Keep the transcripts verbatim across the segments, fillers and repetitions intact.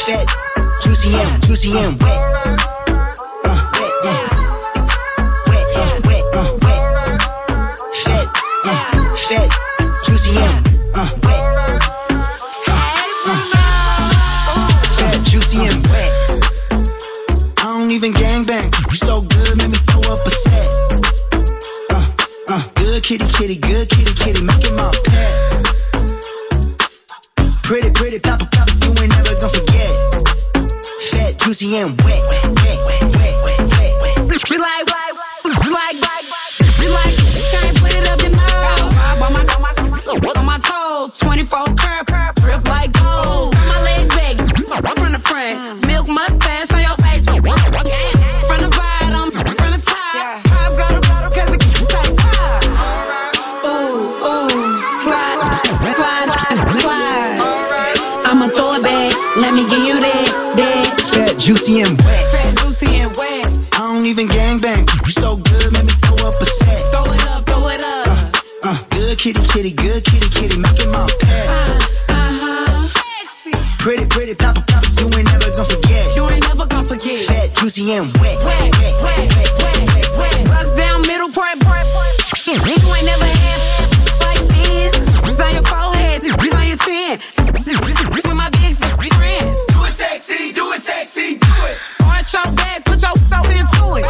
Fat, juicy and, juicy and wet. Uh, wet, uh, wet, uh, wet, uh, wet. Fat, uh, fat, juicy and, uh, wet. Uh, uh, fat, juicy and wet. I don't even gangbang. You so good, make me throw up a set. Uh, uh, good kitty, kitty, good kitty, kitty, make it my pet. Pretty, pretty, pop, pop, you ain't never gonna forget. Fat, juicy, and wet, wet, wet, wet, wet, wet. We like, we like, we like, can't put it up your nose. On my, on my toes, twenty-four curb, grip like gold. Got my legs back, from the front, milk mustache on your face. From the bottom, from the top, top go to bottom 'cause the kiss like pop. Ooh, ooh, slide, slide, slide. I'ma throw it back, let me give you that, that. Fat, juicy, and wet. Fat, juicy, and wet. I don't even gangbang. You so good, make me throw up a set. Throw it up, throw it up. Uh, uh, good kitty, kitty, good kitty, kitty, make it my pet. Uh, uh-huh. Sexy. Pretty, pretty, pop, pop, you ain't never gonna forget. You ain't never gonna forget. Fat, juicy, and wet. Wet, wet, wet, wet, wet, wet. Bust down, middle part, part, part. You ain't never had like this. It's on your forehead, it's on your chin. With my big friends. Do it sexy, do it sexy, do it. Arch your back, put your self into it.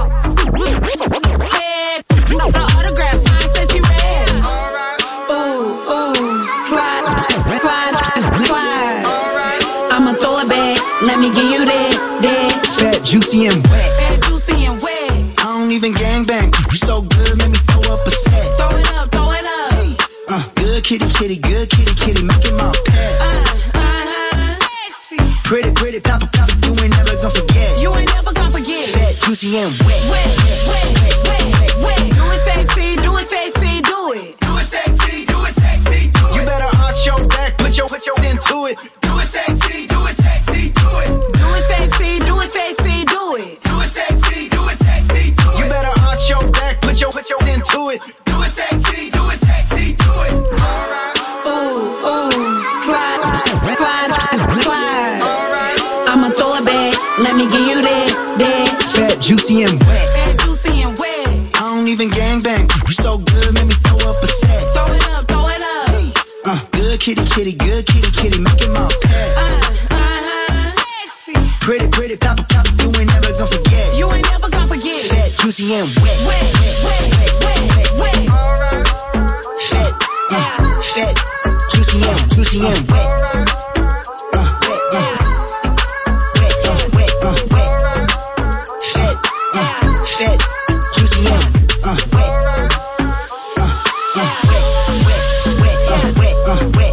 Head, the autograph sign says you red. Ooh, ooh, slide, slide, slide. I'ma throw it back, let me give you that, that. Fat, juicy, and wet. Fat, juicy, and wet. I don't even gangbang. You so good, make me throw up a set. Throw it up, throw it up. Uh, good kitty, kitty, good kitty, kitty, make it my pet. Uh, uh-huh. Sexy. Pretty, pretty, pop, pop, you ain't never gonna forget. You ain't never gonna forget. Fat, juicy, and wet. Wet, wet, wet, wet, wet. Do it sexy, do it sexy, do it. Do it sexy, do it sexy, do it. You better arch your back, put your put your into it. Do it sexy, do it sexy, do it. Do it sexy, do it sexy, do it. Do it sexy, do it sexy, do it. You better arch your back, put your put your into it. Do it sexy, do it sexy, do it. Ooh, ooh, slide, slide, slide. I'ma throw it back, let me give you that, that. Fat, juicy, and wet. Fat, juicy, and wet. I don't even gangbang. You so good, make me throw up a set. Throw it up, throw it up. Uh, good kitty, kitty, good kitty, kitty, make it my pet. Uh, uh-huh. Sexy. Pretty, pretty, pop, pop, you ain't never gonna forget. You ain't never gonna forget. Fat, juicy, and wet. Wet, wet, wet, wet, wet, wet. Fat, uh, fat, juicy, and juicy, and wet. Uh, wet, uh, wet, uh, wet, uh, wet. Fat, uh, fat, juicy, and uh, wet. Uh, uh, wet, wet, wet, uh, wet, uh, wet.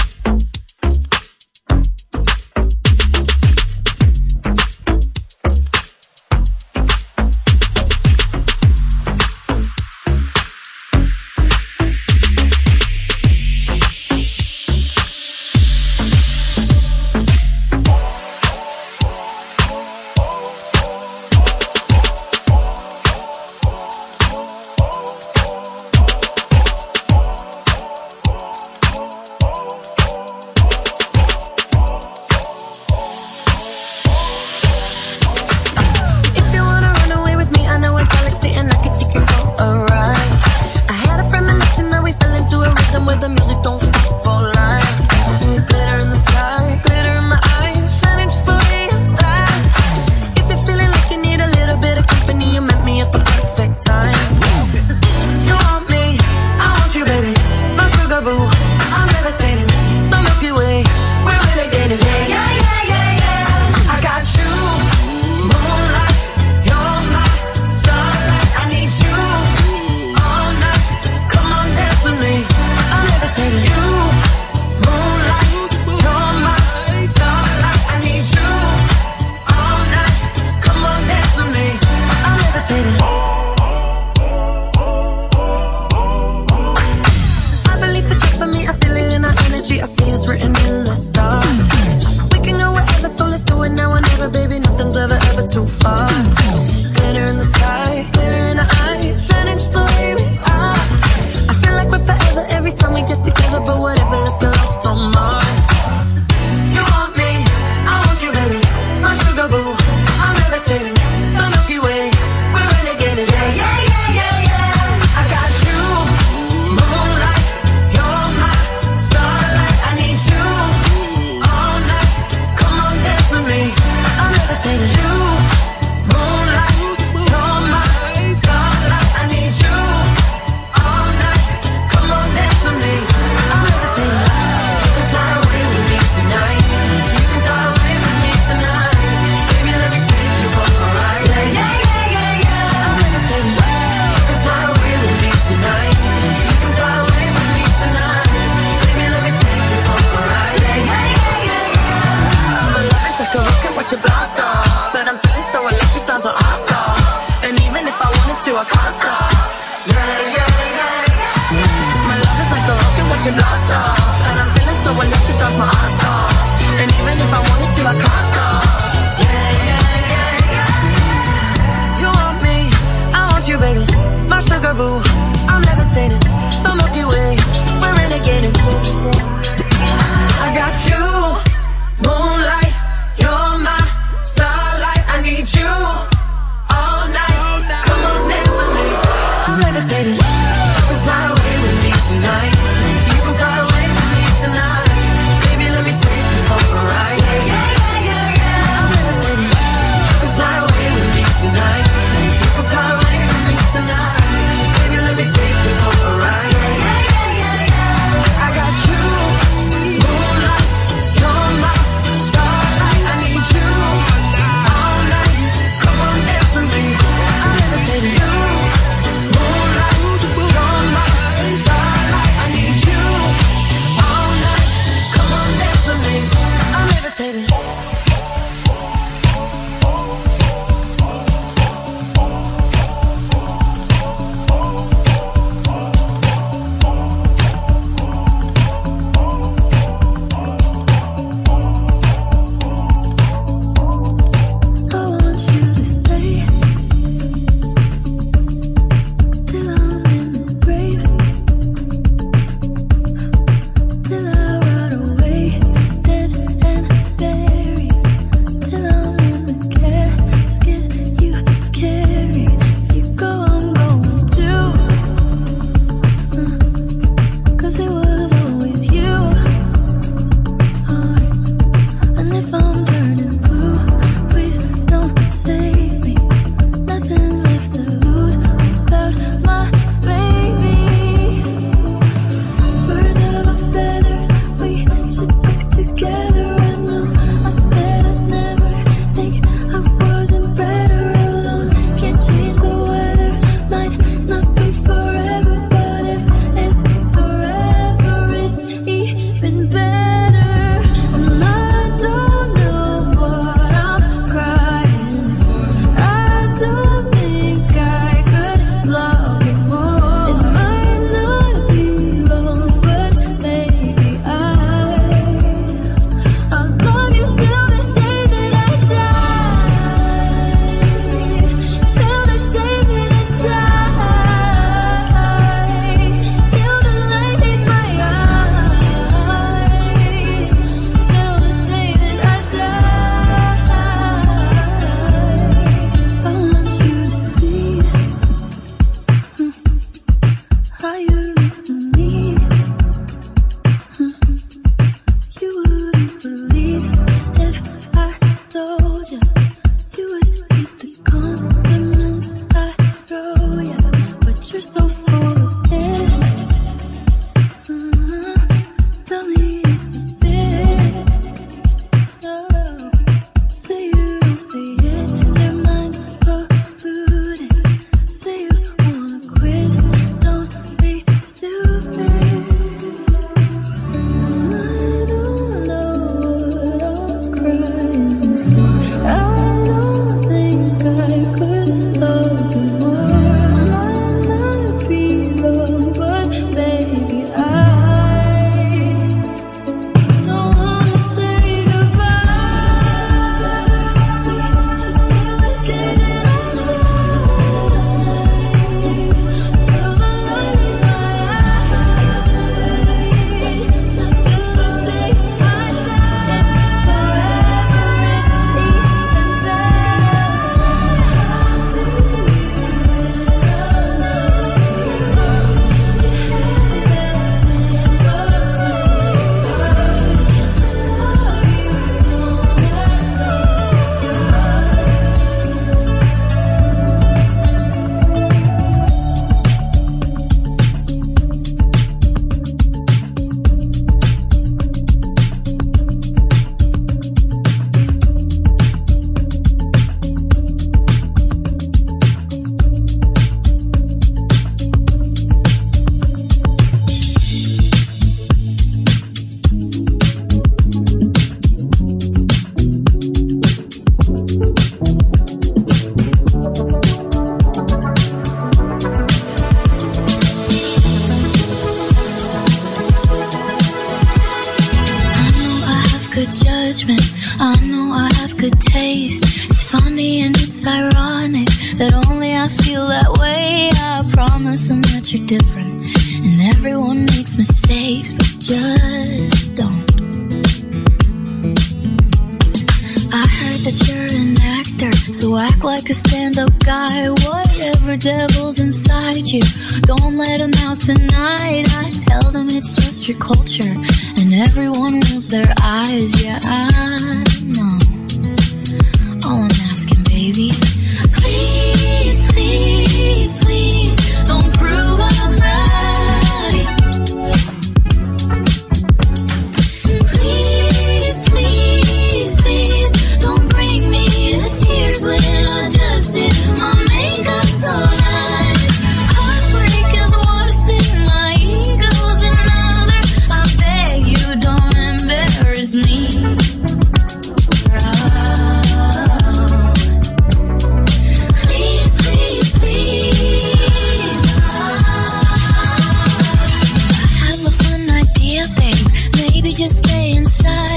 Too far. Glitter in the sky, glitter in the eyes, shining just the way we are. I feel like we're forever every time we get together, but whatever, let's get lost on Mars. You want me, I want to, I can't stop. Yeah, yeah, yeah, yeah. My love is like a rocket watching blast off, and I'm feeling so electric, that's my ass off. And even if I wanted to, I can't stop. Yeah, yeah, yeah, yeah. You want me, I want you, baby. My sugar boo, I'm levitating. The Milky Way, we're renegading. I got you, moonlight, you're my starlight. I need you all night. Come on, dance with me. I'm levitating. You can fly away with me tonight. You can fly away with me tonight. Baby, let me take you for a ride. Yeah, yeah, yeah, yeah. I'm levitating. You can fly away with me tonight. You can fly away with me tonight. Baby, let me take you for a ride. Yeah, yeah, yeah, yeah. I got you, moonlight, you're my starlight. I need you all night. Come on, dance with me. I'm levitating. You, moonlight, you're my starlight. I need good taste. It's funny and it's ironic that only I feel that way. I promise them that you're different, and everyone makes mistakes, but just don't. I heard that you're an actor, so act like a stand-up guy. Whatever devil's inside you, don't let him out tonight. I tell them it's just your culture, and everyone rolls their eyes. Yeah, I know. All I'm asking, baby, please, please, please, don't prove I'm right. Please, please, please, don't bring me to tears when I just did my makeup so nice. Heartbreak is one thing, my ego's another. I beg you, don't embarrass me. Oh. Please, please, please. I have a fun idea, babe. Maybe just stay inside.